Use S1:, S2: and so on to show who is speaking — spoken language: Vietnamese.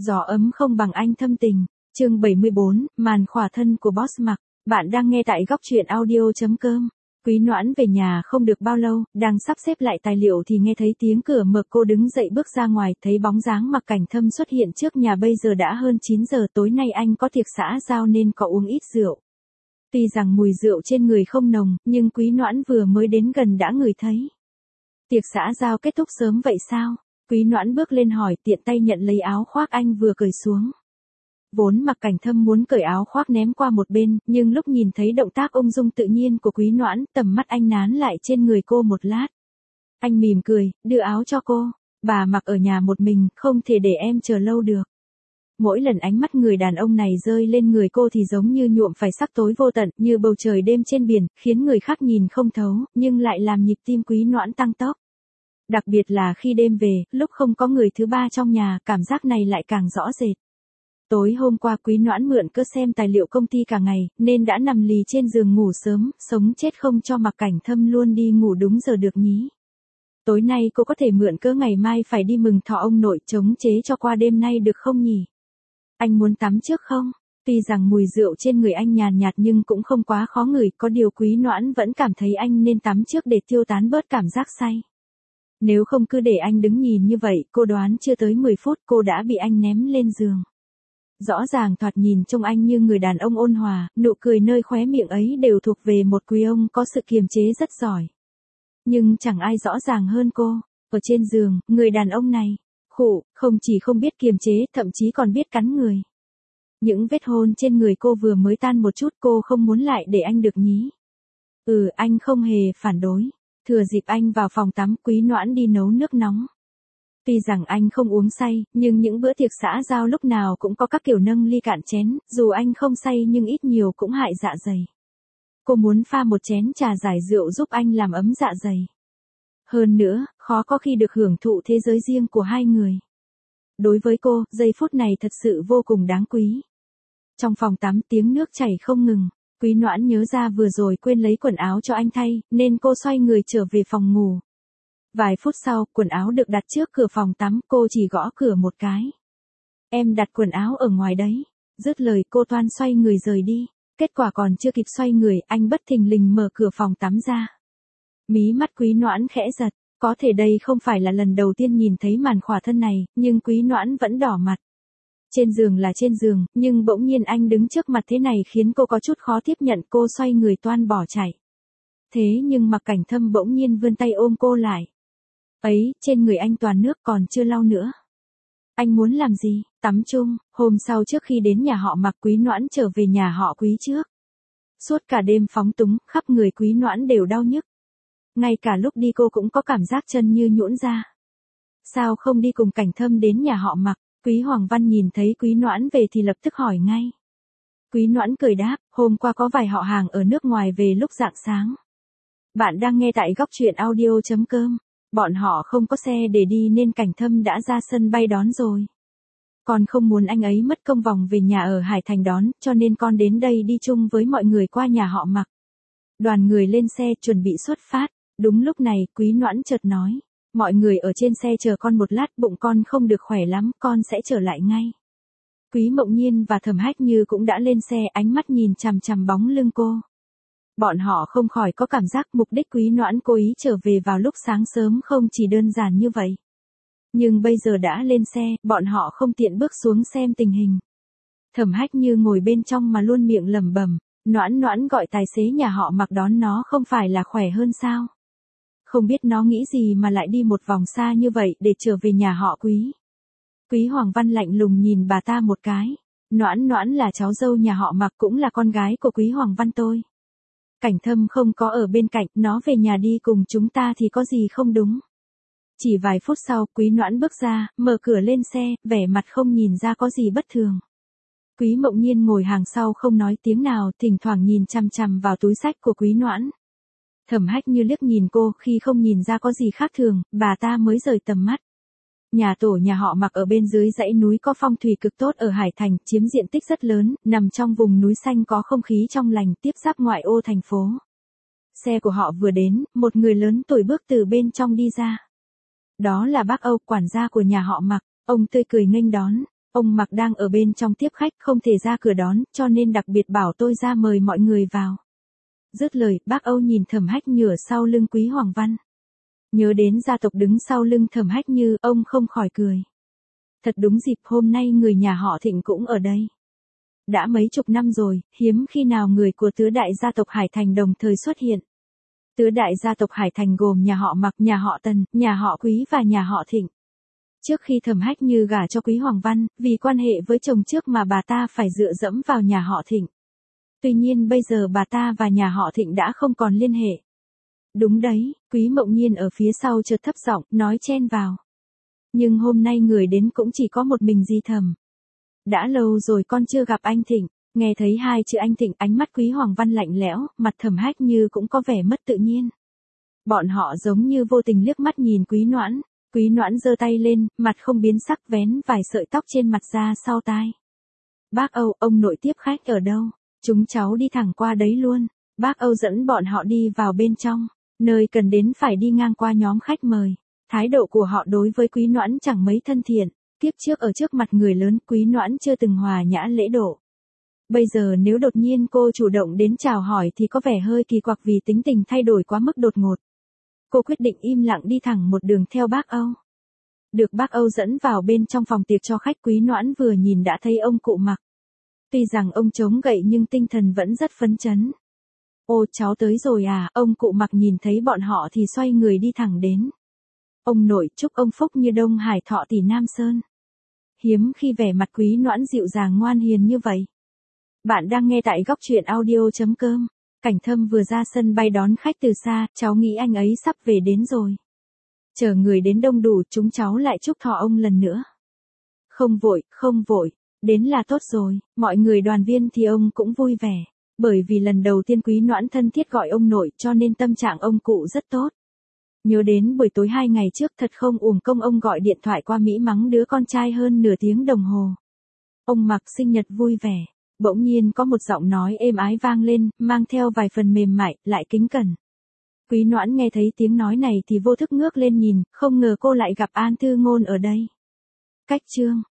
S1: Gió ấm không bằng anh thâm tình. Chương 74, màn khỏa thân của Boss Mặc. Bạn đang nghe tại góc truyện audio.com. Quý Noãn về nhà không được bao lâu, đang sắp xếp lại tài liệu thì nghe thấy tiếng cửa mở, cô đứng dậy bước ra ngoài, thấy bóng dáng Mặc Cảnh Thâm xuất hiện trước nhà. Bây giờ đã hơn 9 giờ tối nay anh có tiệc xã giao nên có uống ít rượu. Tuy rằng mùi rượu trên người không nồng, nhưng Quý Noãn vừa mới đến gần đã ngửi thấy. Tiệc xã giao kết thúc sớm vậy sao? Quý Noãn bước lên hỏi, tiện tay nhận lấy áo khoác anh vừa cởi xuống. Vốn Mặc Cảnh Thâm muốn cởi áo khoác ném qua một bên, nhưng lúc nhìn thấy động tác ung dung tự nhiên của Quý Noãn, tầm mắt anh nán lại trên người cô một lát. Anh mỉm cười, đưa áo cho cô. Bà mặc ở nhà một mình, không thể để em chờ lâu được. Mỗi lần ánh mắt người đàn ông này rơi lên người cô thì giống như nhuộm phải sắc tối vô tận, như bầu trời đêm trên biển, khiến người khác nhìn không thấu, nhưng lại làm nhịp tim Quý Noãn tăng tốc. Đặc biệt là khi đêm về, lúc không có người thứ ba trong nhà, cảm giác này lại càng rõ rệt. Tối hôm qua Quý Noãn mượn cớ xem tài liệu công ty cả ngày, nên đã nằm lì trên giường ngủ sớm, sống chết không cho Mặc Cảnh Thâm luôn đi ngủ đúng giờ được nhí. Tối nay cô có thể mượn cớ ngày mai phải đi mừng thọ ông nội, chống chế cho qua đêm nay được không nhỉ? Anh muốn tắm trước không? Tuy rằng mùi rượu trên người anh nhàn nhạt nhưng cũng không quá khó ngửi, có điều Quý Noãn vẫn cảm thấy anh nên tắm trước để tiêu tán bớt cảm giác say. Nếu không cứ để anh đứng nhìn như vậy, cô đoán chưa tới 10 phút cô đã bị anh ném lên giường. Rõ ràng thoạt nhìn trông anh như người đàn ông ôn hòa, nụ cười nơi khóe miệng ấy đều thuộc về một quý ông có sự kiềm chế rất giỏi. Nhưng chẳng ai rõ ràng hơn cô. Ở trên giường, người đàn ông này, không chỉ không biết kiềm chế, thậm chí còn biết cắn người. Những vết hôn trên người cô vừa mới tan một chút, cô không muốn lại để anh được nhí. Anh không hề phản đối. Thừa dịp anh vào phòng tắm, Quý Noãn đi nấu nước nóng. Tuy rằng anh không uống say, nhưng những bữa tiệc xã giao lúc nào cũng có các kiểu nâng ly cạn chén, dù anh không say nhưng ít nhiều cũng hại dạ dày. Cô muốn pha một chén trà giải rượu giúp anh làm ấm dạ dày. Hơn nữa, khó có khi được hưởng thụ thế giới riêng của hai người. Đối với cô, giây phút này thật sự vô cùng đáng quý. Trong phòng tắm tiếng nước chảy không ngừng. Quý Noãn nhớ ra vừa rồi quên lấy quần áo cho anh thay, nên cô xoay người trở về phòng ngủ. Vài phút sau, quần áo được đặt trước cửa phòng tắm, cô chỉ gõ cửa một cái. Em đặt quần áo ở ngoài đấy. Dứt lời cô toan xoay người rời đi. Kết quả còn chưa kịp xoay người, anh bất thình lình mở cửa phòng tắm ra. Mí mắt Quý Noãn khẽ giật, có thể đây không phải là lần đầu tiên nhìn thấy màn khỏa thân này, nhưng Quý Noãn vẫn đỏ mặt. Trên giường là trên giường, nhưng bỗng nhiên anh đứng trước mặt thế này khiến cô có chút khó tiếp nhận, cô xoay người toan bỏ chạy. Thế nhưng Mặc Cảnh Thâm bỗng nhiên vươn tay ôm cô lại. Trên người anh toàn nước còn chưa lau nữa. Anh muốn làm gì? Tắm chung. Hôm sau trước khi đến nhà họ Mặc, Quý Noãn trở về nhà họ Quý trước. Suốt cả đêm phóng túng, khắp người Quý Noãn đều đau nhức. Ngay cả lúc đi cô cũng có cảm giác chân như nhũn ra. Sao không đi cùng Cảnh Thâm đến nhà họ Mặc? Quý Hoàng Văn nhìn thấy Quý Noãn về thì lập tức hỏi ngay. Quý Noãn cười đáp, hôm qua có vài họ hàng ở nước ngoài về lúc rạng sáng. Bạn đang nghe tại góc truyện audio.com. Bọn họ không có xe để đi nên Cảnh Thâm đã ra sân bay đón rồi. Con không muốn anh ấy mất công vòng về nhà ở Hải Thành đón, cho nên con đến đây đi chung với mọi người qua nhà họ Mặc. Đoàn người lên xe chuẩn bị xuất phát. Đúng lúc này, Quý Noãn chợt nói. Mọi người ở trên xe chờ con một lát, bụng con không được khỏe lắm, con sẽ trở lại ngay. Quý Mộng Nhiên và Thẩm Hách Như cũng đã lên xe, ánh mắt nhìn chằm chằm bóng lưng cô. Bọn họ không khỏi có cảm giác mục đích Quý Noãn cố ý trở về vào lúc sáng sớm không chỉ đơn giản như vậy. Nhưng bây giờ đã lên xe, bọn họ không tiện bước xuống xem tình hình. Thẩm Hách Như ngồi bên trong mà luôn miệng lẩm bẩm, Noãn gọi tài xế nhà họ Mặc đón nó không phải là khỏe hơn sao? Không biết nó nghĩ gì mà lại đi một vòng xa như vậy để trở về nhà họ Quý. Quý Hoàng Văn lạnh lùng nhìn bà ta một cái. Noãn là cháu dâu nhà họ Mặc, cũng là con gái của Quý Hoàng Văn tôi. Cảnh Thâm không có ở bên cạnh, nó về nhà đi cùng chúng ta thì có gì không đúng. Chỉ vài phút sau, Quý Noãn bước ra, mở cửa lên xe, vẻ mặt không nhìn ra có gì bất thường. Quý Mộng Nhiên ngồi hàng sau không nói tiếng nào, thỉnh thoảng nhìn chằm chằm vào túi xách của Quý Noãn. Thẩm Hách Như liếc nhìn cô, khi không nhìn ra có gì khác thường, bà ta mới rời tầm mắt. Nhà tổ nhà họ Mặc ở bên dưới dãy núi có phong thủy cực tốt ở Hải Thành, chiếm diện tích rất lớn, nằm trong vùng núi xanh có không khí trong lành, tiếp giáp ngoại ô thành phố. Xe của họ vừa đến, một người lớn tuổi bước từ bên trong đi ra. Đó là bác Âu, quản gia của nhà họ Mặc, ông tươi cười nghênh đón. Ông Mặc đang ở bên trong tiếp khách không thể ra cửa đón, cho nên đặc biệt bảo tôi ra mời mọi người vào. Dứt lời, bác Âu nhìn Thẩm Hách Như ở sau lưng Quý Hoàng Văn. Nhớ đến gia tộc đứng sau lưng Thẩm Hách Như, ông không khỏi cười. Thật đúng dịp hôm nay người nhà họ Thịnh cũng ở đây. Đã mấy chục năm rồi, hiếm khi nào người của tứ đại gia tộc Hải Thành đồng thời xuất hiện. Tứ đại gia tộc Hải Thành gồm nhà họ Mặc, nhà họ Tần, nhà họ Quý và nhà họ Thịnh. Trước khi Thẩm Hách Như gả cho Quý Hoàng Văn, vì quan hệ với chồng trước mà bà ta phải dựa dẫm vào nhà họ Thịnh. Tuy nhiên bây giờ bà ta và nhà họ Thịnh đã không còn liên hệ. Đúng đấy, Quý Mộng Nhiên ở phía sau chợt thấp giọng, nói chen vào. Nhưng hôm nay người đến cũng chỉ có một mình Di Thẩm. Đã lâu rồi con chưa gặp anh Thịnh, nghe thấy hai chữ anh Thịnh, ánh mắt Quý Hoàng Văn lạnh lẽo, mặt Thẩm Hách Như cũng có vẻ mất tự nhiên. Bọn họ giống như vô tình liếc mắt nhìn Quý Noãn. Quý Noãn giơ tay lên, mặt không biến sắc, vén vài sợi tóc trên mặt ra sau tai. Bác Âu, ông nội tiếp khách ở đâu? Chúng cháu đi thẳng qua đấy luôn. Bác Âu dẫn bọn họ đi vào bên trong, nơi cần đến phải đi ngang qua nhóm khách mời. Thái độ của họ đối với Quý Noãn chẳng mấy thân thiện. Kiếp trước ở trước mặt người lớn, Quý Noãn chưa từng hòa nhã lễ độ. Bây giờ nếu đột nhiên cô chủ động đến chào hỏi thì có vẻ hơi kỳ quặc vì tính tình thay đổi quá mức đột ngột. Cô quyết định im lặng đi thẳng một đường theo bác Âu. Được bác Âu dẫn vào bên trong phòng tiệc cho khách, Quý Noãn vừa nhìn đã thấy ông cụ Mặc. Tuy rằng ông chống gậy nhưng tinh thần vẫn rất phấn chấn. Ô, cháu tới rồi à? Ông cụ Mặc nhìn thấy bọn họ thì xoay người đi thẳng đến. Ông nội, chúc ông phúc như Đông Hải Thọ tỷ Nam Sơn. Hiếm khi vẻ mặt Quý Noãn dịu dàng ngoan hiền như vậy. Bạn đang nghe tại góc truyện audio.com. Cảnh Thâm vừa ra sân bay đón khách từ xa, cháu nghĩ anh ấy sắp về đến rồi. Chờ người đến đông đủ, chúng cháu lại chúc thọ ông lần nữa. Không vội, đến là tốt rồi, mọi người đoàn viên thì ông cũng vui vẻ. Bởi vì lần đầu tiên Quý Noãn thân thiết gọi ông nội cho nên tâm trạng ông cụ rất tốt. Nhớ đến buổi tối 2 ngày trước thật không uổng công ông gọi điện thoại qua Mỹ mắng đứa con trai hơn nửa tiếng đồng hồ. Ông Mặc sinh nhật vui vẻ. Bỗng nhiên có một giọng nói êm ái vang lên, mang theo vài phần mềm mại, lại kính cẩn. Quý Noãn nghe thấy tiếng nói này thì vô thức ngước lên nhìn, không ngờ cô lại gặp An Thư Ngôn ở đây. Cách chương